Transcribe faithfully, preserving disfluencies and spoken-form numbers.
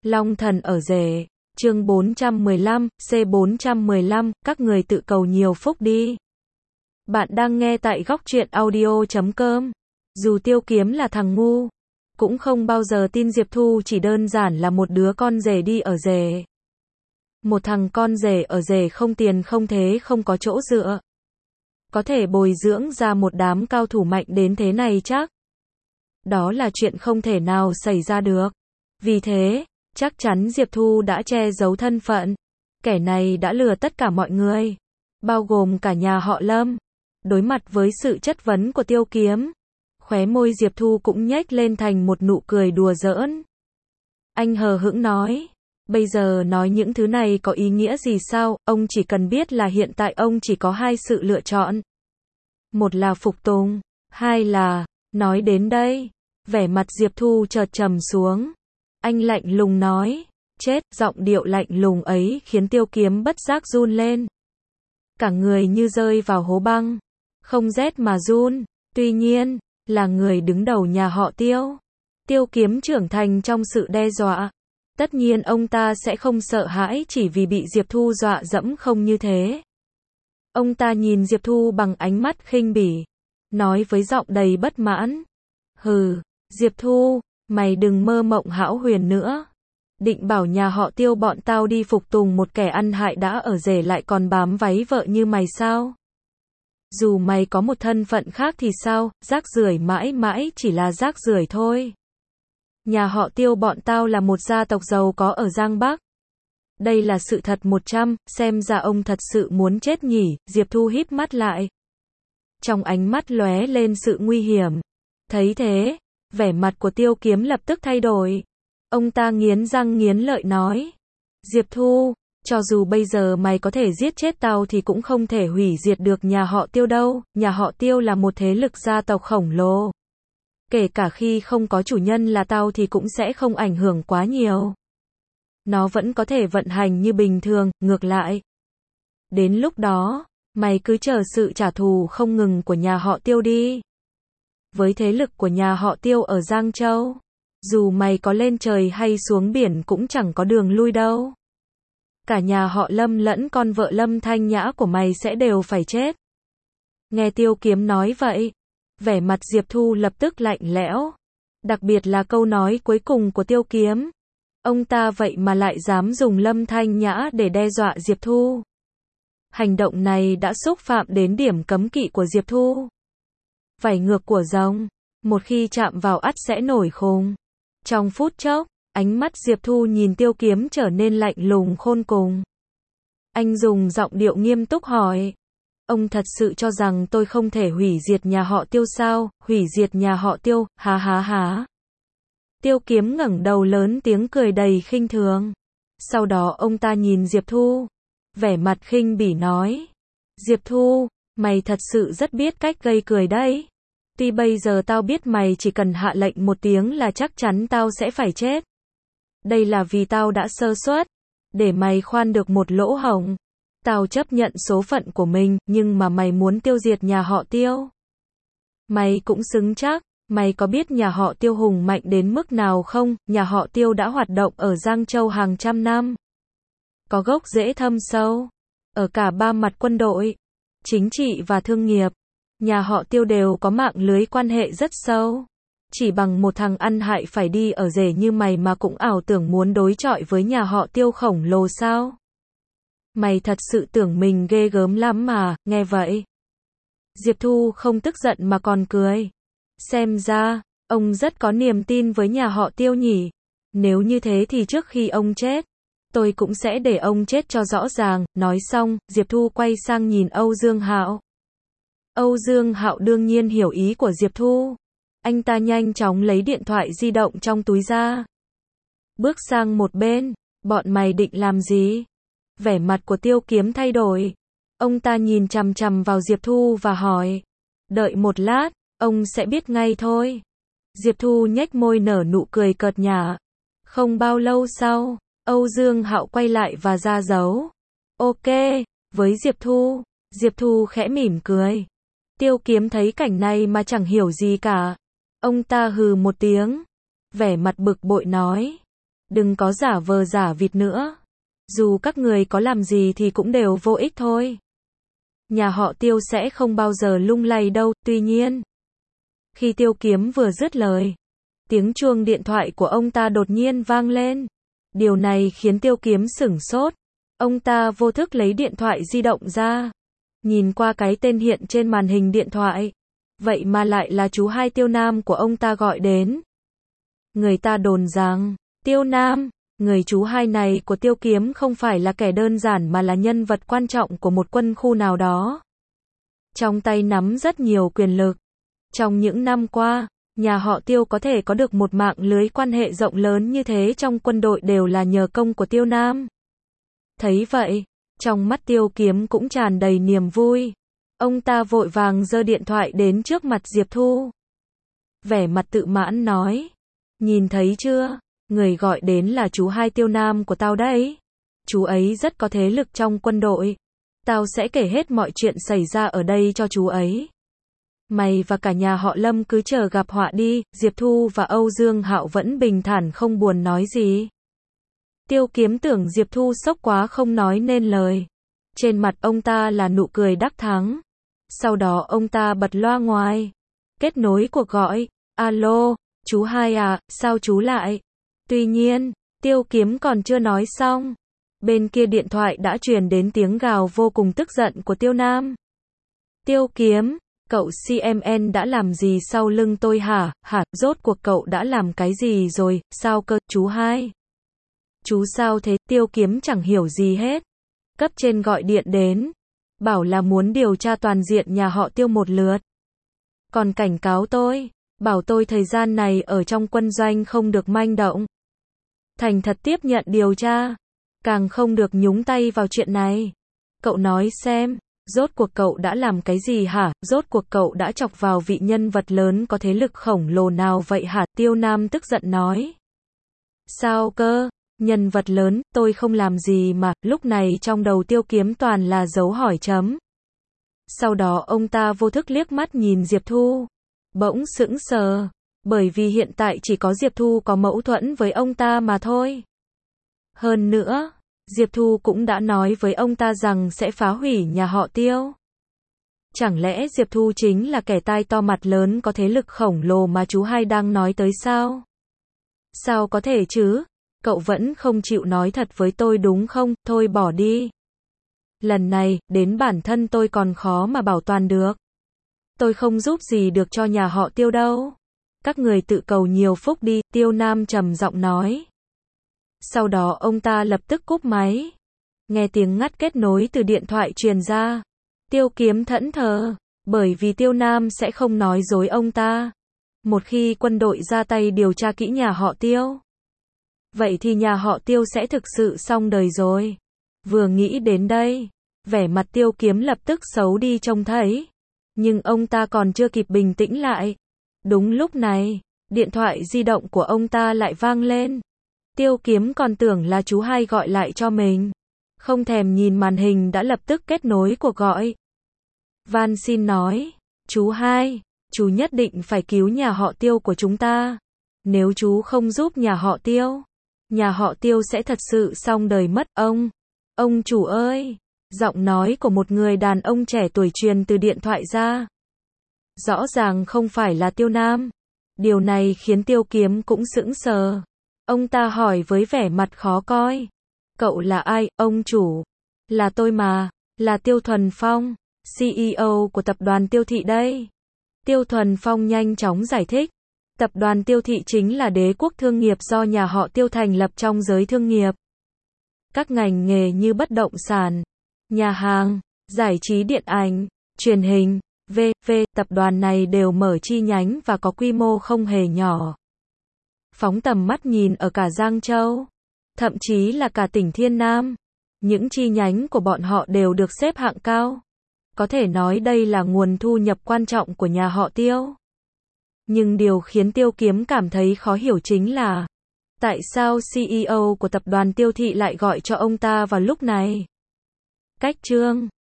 Long thần ở rể, chương bốn trăm mười lăm, C bốn trăm mười lăm, các người tự cầu nhiều phúc đi. Bạn đang nghe tại góc truyện audio chấm com. Dù Tiêu Kiếm là thằng ngu, cũng không bao giờ tin Diệp Thu chỉ đơn giản là một đứa con rể đi ở rể. Một thằng con rể ở rể không tiền không thế không có chỗ dựa. Có thể bồi dưỡng ra một đám cao thủ mạnh đến thế này chắc. Đó là chuyện không thể nào xảy ra được. Vì thế, chắc chắn Diệp Thu đã che giấu thân phận. Kẻ này đã lừa tất cả mọi người, bao gồm cả nhà họ Lâm. Đối mặt với sự chất vấn của Tiêu Kiếm, khóe môi Diệp Thu cũng nhếch lên thành một nụ cười đùa giỡn. Anh hờ hững nói, bây giờ nói những thứ này có ý nghĩa gì sao, ông chỉ cần biết là hiện tại ông chỉ có hai sự lựa chọn. Một là phục tùng, hai là, nói đến đây, vẻ mặt Diệp Thu chợt trầm xuống. Anh lạnh lùng nói, chết, giọng điệu lạnh lùng ấy khiến Tiêu Kiếm bất giác run lên. Cả người như rơi vào hố băng, không rét mà run. Tuy nhiên, là người đứng đầu nhà họ Tiêu. Tiêu Kiếm trưởng thành trong sự đe dọa. Tất nhiên ông ta sẽ không sợ hãi chỉ vì bị Diệp Thu dọa dẫm không như thế. Ông ta nhìn Diệp Thu bằng ánh mắt khinh bỉ, nói với giọng đầy bất mãn. Hừ, Diệp Thu, mày đừng mơ mộng hão huyền nữa. Định bảo nhà họ Tiêu bọn tao đi phục tùng một kẻ ăn hại đã ở rể lại còn bám váy vợ như mày sao? Dù mày có một thân phận khác thì sao, rác rưởi mãi mãi chỉ là rác rưởi thôi. Nhà họ Tiêu bọn tao là một gia tộc giàu có ở Giang Bắc. Đây là sự thật một trăm, xem ra ông thật sự muốn chết nhỉ. Diệp Thu híp mắt lại. Trong ánh mắt lóe lên sự nguy hiểm. Thấy thế, vẻ mặt của Tiêu Kiếm lập tức thay đổi. Ông ta nghiến răng nghiến lợi nói. Diệp Thu, cho dù bây giờ mày có thể giết chết tao thì cũng không thể hủy diệt được nhà họ Tiêu đâu. Nhà họ Tiêu là một thế lực gia tộc khổng lồ. Kể cả khi không có chủ nhân là tao thì cũng sẽ không ảnh hưởng quá nhiều. Nó vẫn có thể vận hành như bình thường, ngược lại. Đến lúc đó, mày cứ chờ sự trả thù không ngừng của nhà họ Tiêu đi. Với thế lực của nhà họ Tiêu ở Giang Châu, dù mày có lên trời hay xuống biển cũng chẳng có đường lui đâu. Cả nhà họ Lâm lẫn con vợ Lâm Thanh Nhã của mày sẽ đều phải chết. Nghe Tiêu Kiếm nói vậy, vẻ mặt Diệp Thu lập tức lạnh lẽo. Đặc biệt là câu nói cuối cùng của Tiêu Kiếm. Ông ta vậy mà lại dám dùng Lâm Thanh Nhã để đe dọa Diệp Thu. Hành động này đã xúc phạm đến điểm cấm kỵ của Diệp Thu. Vảy ngược của rồng, một khi chạm vào ắt sẽ nổi khùng. Trong phút chốc, ánh mắt Diệp Thu nhìn Tiêu Kiếm trở nên lạnh lùng khôn cùng. Anh dùng giọng điệu nghiêm túc hỏi. Ông thật sự cho rằng tôi không thể hủy diệt nhà họ Tiêu sao? Hủy diệt nhà họ Tiêu, há há há. Tiêu Kiếm ngẩng đầu lớn tiếng cười đầy khinh thường. Sau đó ông ta nhìn Diệp Thu, vẻ mặt khinh bỉ nói. Diệp Thu, mày thật sự rất biết cách gây cười đấy. Tuy bây giờ tao biết mày chỉ cần hạ lệnh một tiếng là chắc chắn tao sẽ phải chết. Đây là vì tao đã sơ suất, để mày khoan được một lỗ hổng. Tao chấp nhận số phận của mình, nhưng mà mày muốn tiêu diệt nhà họ Tiêu. Mày cũng xứng chắc. Mày có biết nhà họ Tiêu hùng mạnh đến mức nào không? Nhà họ Tiêu đã hoạt động ở Giang Châu hàng trăm năm. Có gốc rễ thâm sâu. Ở cả ba mặt quân đội, chính trị và thương nghiệp. Nhà họ Tiêu đều có mạng lưới quan hệ rất sâu. Chỉ bằng một thằng ăn hại phải đi ở rể như mày mà cũng ảo tưởng muốn đối chọi với nhà họ Tiêu khổng lồ sao? Mày thật sự tưởng mình ghê gớm lắm mà, nghe vậy. Diệp Thu không tức giận mà còn cười. Xem ra, ông rất có niềm tin với nhà họ Tiêu nhỉ. Nếu như thế thì trước khi ông chết, tôi cũng sẽ để ông chết cho rõ ràng. Nói xong, Diệp Thu quay sang nhìn Âu Dương Hạo. Âu Dương Hạo đương nhiên hiểu ý của Diệp Thu. Anh ta nhanh chóng lấy điện thoại di động trong túi ra. Bước sang một bên, bọn mày định làm gì? Vẻ mặt của Tiêu Kiếm thay đổi. Ông ta nhìn chằm chằm vào Diệp Thu và hỏi. Đợi một lát, ông sẽ biết ngay thôi. Diệp Thu nhếch môi nở nụ cười cợt nhả. Không bao lâu sau, Âu Dương Hạo quay lại và ra dấu. Ok, với Diệp Thu. Diệp Thu khẽ mỉm cười. Tiêu Kiếm thấy cảnh này mà chẳng hiểu gì cả. Ông ta hừ một tiếng. Vẻ mặt bực bội nói. Đừng có giả vờ giả vịt nữa. Dù các người có làm gì thì cũng đều vô ích thôi. Nhà họ Tiêu sẽ không bao giờ lung lay đâu. Tuy nhiên, khi Tiêu Kiếm vừa dứt lời, tiếng chuông điện thoại của ông ta đột nhiên vang lên. Điều này khiến Tiêu Kiếm sửng sốt. Ông ta vô thức lấy điện thoại di động ra, nhìn qua cái tên hiện trên màn hình điện thoại. Vậy mà lại là chú hai Tiêu Nam của ông ta gọi đến. Người ta đồn rằng, Tiêu Nam, người chú hai này của Tiêu Kiếm không phải là kẻ đơn giản mà là nhân vật quan trọng của một quân khu nào đó. Trong tay nắm rất nhiều quyền lực. Trong những năm qua, nhà họ Tiêu có thể có được một mạng lưới quan hệ rộng lớn như thế trong quân đội đều là nhờ công của Tiêu Nam. Thấy vậy, trong mắt Tiêu Kiếm cũng tràn đầy niềm vui. Ông ta vội vàng giơ điện thoại đến trước mặt Diệp Thu. Vẻ mặt tự mãn nói, nhìn thấy chưa, người gọi đến là chú hai Tiêu Nam của tao đấy. Chú ấy rất có thế lực trong quân đội. Tao sẽ kể hết mọi chuyện xảy ra ở đây cho chú ấy. Mày và cả nhà họ Lâm cứ chờ gặp họa đi. Diệp Thu và Âu Dương Hạo vẫn bình thản không buồn nói gì. Tiêu Kiếm tưởng Diệp Thu sốc quá không nói nên lời. Trên mặt ông ta là nụ cười đắc thắng. Sau đó ông ta bật loa ngoài. Kết nối cuộc gọi. Alo, chú hai à, sao chú lại? Tuy nhiên, Tiêu Kiếm còn chưa nói xong. Bên kia điện thoại đã truyền đến tiếng gào vô cùng tức giận của Tiêu Nam. Tiêu Kiếm, cậu xê em en đã làm gì sau lưng tôi hả? Hả, rốt cuộc cậu đã làm cái gì rồi? Sao cơ, chú hai? Chú sao thế? Tiêu Kiếm chẳng hiểu gì hết. Cấp trên gọi điện đến, bảo là muốn điều tra toàn diện nhà họ Tiêu một lượt. Còn cảnh cáo tôi, bảo tôi thời gian này ở trong quân doanh không được manh động. Thành thật tiếp nhận điều tra, càng không được nhúng tay vào chuyện này. Cậu nói xem, rốt cuộc cậu đã làm cái gì hả? Rốt cuộc cậu đã chọc vào vị nhân vật lớn có thế lực khổng lồ nào vậy hả? Tiêu Nam tức giận nói. Sao cơ? Nhân vật lớn, tôi không làm gì mà. Lúc này trong đầu Tiêu Kiếm toàn là dấu hỏi chấm. Sau đó ông ta vô thức liếc mắt nhìn Diệp Thu. Bỗng sững sờ. Bởi vì hiện tại chỉ có Diệp Thu có mâu thuẫn với ông ta mà thôi. Hơn nữa, Diệp Thu cũng đã nói với ông ta rằng sẽ phá hủy nhà họ Tiêu. Chẳng lẽ Diệp Thu chính là kẻ tai to mặt lớn có thế lực khổng lồ mà chú hai đang nói tới sao? Sao có thể chứ? Cậu vẫn không chịu nói thật với tôi đúng không? Thôi bỏ đi. Lần này, đến bản thân tôi còn khó mà bảo toàn được. Tôi không giúp gì được cho nhà họ Tiêu đâu. Các người tự cầu nhiều phúc đi, Tiêu Nam trầm giọng nói. Sau đó ông ta lập tức cúp máy. Nghe tiếng ngắt kết nối từ điện thoại truyền ra. Tiêu Kiếm thẫn thờ, bởi vì Tiêu Nam sẽ không nói dối ông ta. Một khi quân đội ra tay điều tra kỹ nhà họ Tiêu, vậy thì nhà họ Tiêu sẽ thực sự xong đời rồi. Vừa nghĩ đến đây, vẻ mặt Tiêu Kiếm lập tức xấu đi trông thấy. Nhưng ông ta còn chưa kịp bình tĩnh lại. Đúng lúc này, điện thoại di động của ông ta lại vang lên. Tiêu Kiếm còn tưởng là chú hai gọi lại cho mình. Không thèm nhìn màn hình đã lập tức kết nối cuộc gọi. Van xin nói, chú hai, chú nhất định phải cứu nhà họ Tiêu của chúng ta. Nếu chú không giúp nhà họ Tiêu, nhà họ Tiêu sẽ thật sự xong đời mất. Ông, ông chủ ơi, giọng nói của một người đàn ông trẻ tuổi truyền từ điện thoại ra. Rõ ràng không phải là Tiêu Nam. Điều này khiến Tiêu Kiếm cũng sững sờ. Ông ta hỏi với vẻ mặt khó coi. Cậu là ai, ông chủ? Là tôi mà, là Tiêu Thuần Phong, xê e ô của tập đoàn Tiêu Thị đây. Tiêu Thuần Phong nhanh chóng giải thích. Tập đoàn Tiêu Thị chính là đế quốc thương nghiệp do nhà họ Tiêu thành lập trong giới thương nghiệp. Các ngành nghề như bất động sản, nhà hàng, giải trí điện ảnh, truyền hình, vân vân tập đoàn này đều mở chi nhánh và có quy mô không hề nhỏ. Phóng tầm mắt nhìn ở cả Giang Châu, thậm chí là cả tỉnh Thiên Nam, những chi nhánh của bọn họ đều được xếp hạng cao. Có thể nói đây là nguồn thu nhập quan trọng của nhà họ Tiêu. Nhưng điều khiến Tiêu Kiếm cảm thấy khó hiểu chính là tại sao xê e ô của tập đoàn Tiêu Thị lại gọi cho ông ta vào lúc này? Cách chương